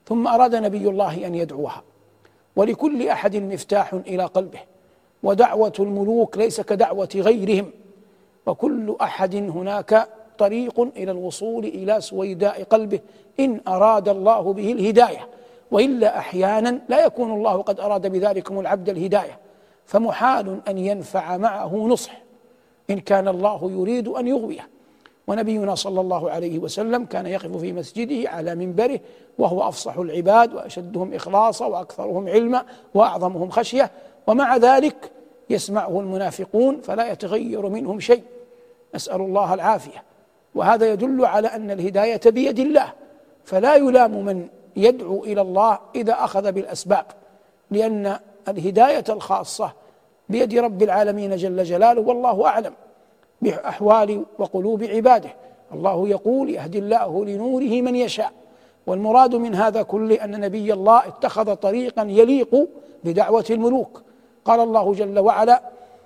ثم أراد نبي الله أن يدعوها، ولكل أحد مفتاح إلى قلبه، ودعوة الملوك ليس كدعوة غيرهم، وكل أحد هناك طريق إلى الوصول إلى سويداء قلبه إن أراد الله به الهداية، وإلا أحيانا لا يكون الله قد أراد بذلكم العبد الهداية، فمحال أن ينفع معه نصح إن كان الله يريد أن يغويه. ونبينا صلى الله عليه وسلم كان يقف في مسجده على منبره وهو أفصح العباد وأشدهم إخلاصا وأكثرهم علما وأعظمهم خشية، ومع ذلك يسمعه المنافقون فلا يتغير منهم شيء، نسأل الله العافية. وهذا يدل على أن الهداية بيد الله، فلا يلام من يدعو إلى الله إذا أخذ بالأسباب، لأن الهداية الخاصة بيد رب العالمين جل جلاله، والله أعلم بأحوال وقلوب عباده. الله يقول: يهدي الله لنوره من يشاء. والمراد من هذا كله أن نبي الله اتخذ طريقا يليق بدعوة الملوك. قال الله جل وعلا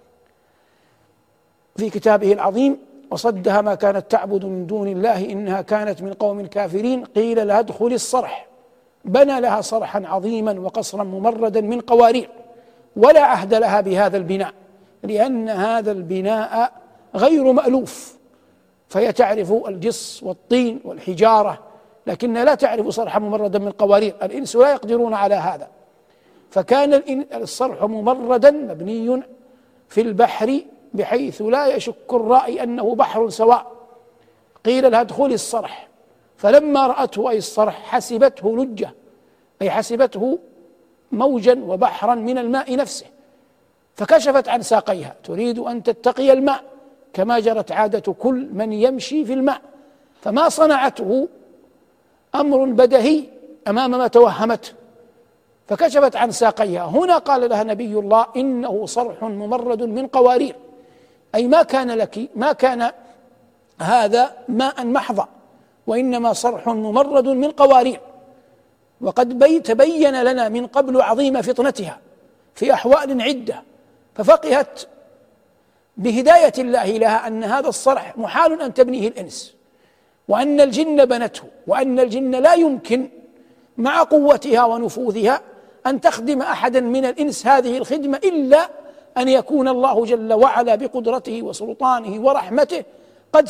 في كتابه العظيم: وصدها ما كانت تعبد من دون الله إنها كانت من قوم كافرين قيل لها ادخلي الصرح. بنى لها صرحا عظيما وقصرا ممردا من قوارير، ولا عهد لها بهذا البناء، لأن هذا البناء غير مألوف، فهي تعرف الجص والطين والحجارة، لكنها لا تعرف صرحا ممردا من قوارير، الإنس لا يقدرون على هذا. فكان الصرح ممردا مبني في البحر بحيث لا يشك الرائي أنه بحر سواء. قيل لها ادخلي الصرح، فلما رأته أي الصرح حسبته لجة، أي حسبته موجا وبحرا من الماء نفسه، فكشفت عن ساقيها تريد أن تتقي الماء كما جرت عادة كل من يمشي في الماء، فما صنعته أمر بدهي أمام ما توهمته، فكشفت عن ساقيها. هنا قال لها نبي الله: إنه صرح ممرد من قوارير، أي ما كان هذا ماء محضا، وإنما صرح ممرد من قوارير. وقد تبين لنا من قبل عظيم فطنتها في أحوال عدة، ففقهت بهداية الله لها أن هذا الصرح محال أن تبنيه الإنس، وأن الجن بنته، وأن الجن لا يمكن مع قوتها ونفوذها أن تخدم أحدا من الإنس هذه الخدمة إلا أن يكون الله جل وعلا بقدرته وسلطانه ورحمته قد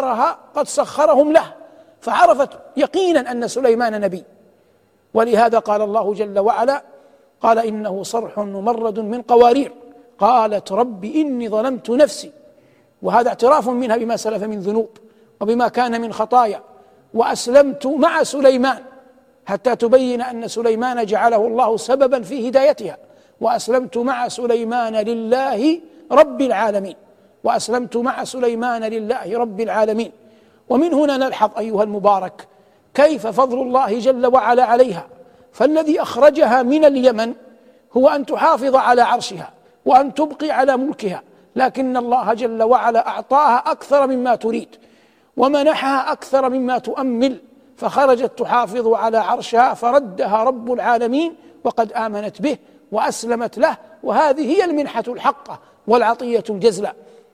سخرهم له، فعرفت يقينا أن سليمان نبي. ولهذا قال الله جل وعلا: قال إنه صرح ممرد من قوارير قالت رب إني ظلمت نفسي. وهذا اعتراف منها بما سلف من ذنوب وبما كان من خطايا، وأسلمت مع سليمان، حتى تبين أن سليمان جعله الله سببا في هدايتها. وأسلمت مع سليمان لله رب العالمين، وأسلمت مع سليمان لله رب العالمين. ومن هنا نلحظ أيها المبارك كيف فضل الله جل وعلا عليها، فالذي أخرجها من اليمن هو أن تحافظ على عرشها وأن تبقي على ملكها، لكن الله جل وعلا أعطاها أكثر مما تريد ومنحها أكثر مما تؤمل، فخرجت تحافظ على عرشها فردها رب العالمين وقد آمنت به وأسلمت له، وهذه هي المنحة الحقة والعطية الجزلة.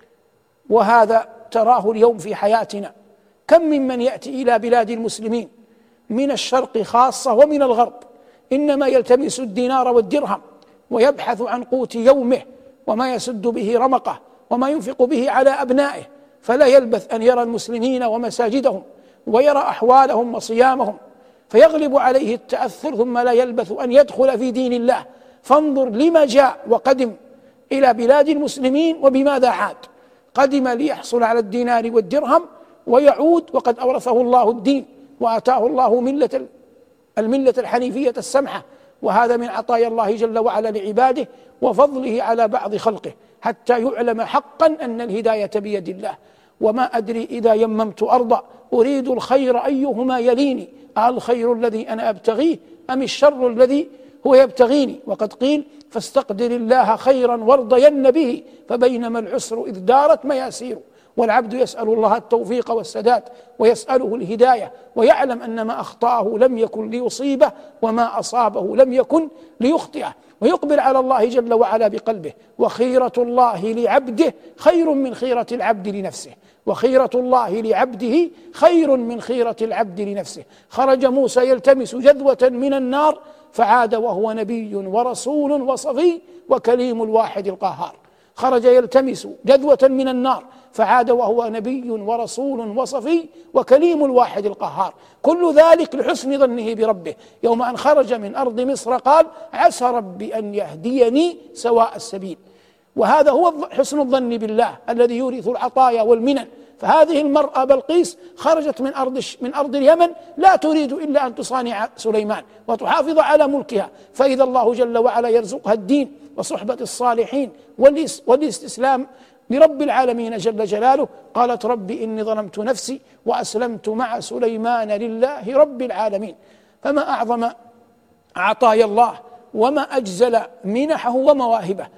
وهذا تراه اليوم في حياتنا، كم ممن يأتي إلى بلاد المسلمين من الشرق خاصة ومن الغرب إنما يلتمس الدينار والدرهم ويبحث عن قوت يومه وما يسد به رمقه وما ينفق به على أبنائه، فلا يلبث أن يرى المسلمين ومساجدهم ويرى أحوالهم وصيامهم فيغلب عليه التأثر، ثم لا يلبث أن يدخل في دين الله. فانظر لما جاء وقدم إلى بلاد المسلمين وبماذا عاد. قدم ليحصل على الدينار والدرهم ويعود وقد أورثه الله الدين وآتاه الله الملة الحنيفية السمحة، وهذا من عطايا الله جل وعلا لعباده وفضله على بعض خلقه، حتى يعلم حقا أن الهداية بيد الله. وما أدري إذا يممت أرضا أريد الخير أيهما يليني، الخير الذي أنا أبتغيه أم الشر الذي هو يبتغيني. وقد قيل: فاستقدر الله خيرا وارضين به فبينما العسر إذ دارت مياسير. والعبد يسأل الله التوفيق والسداد ويسأله الهداية، ويعلم أن ما أخطأه لم يكن ليصيبه وما أصابه لم يكن ليخطئه، ويقبل على الله جل وعلا بقلبه. وخيرة الله لعبده خير من خيرة العبد لنفسه، وخيرة الله لعبده خير من خيرة العبد لنفسه. خرج موسى يلتمس جذوة من النار فعاد وهو نبي ورسول وصفي وكليم الواحد القهار. خرج يلتمس جذوة من النار فعاد وهو نبي ورسول وصفي وكليم الواحد القهار. كل ذلك لحسن ظنه بربه. يوم أن خرج من أرض مصر قال عسى ربي أن يهديني سواء السبيل. وهذا هو حسن الظن بالله الذي يورث العطايا والمنن. فهذه المرأة بلقيس خرجت من أرض اليمن لا تريد إلا أن تصانع سليمان وتحافظ على ملكها، فإذا الله جل وعلا يرزقها الدين وصحبة الصالحين والاستسلام لرب العالمين جل جلاله، قالت ربي إني ظلمت نفسي وأسلمت مع سليمان لله رب العالمين. فما أعظم عطايا الله وما أجزل منحه ومواهبه.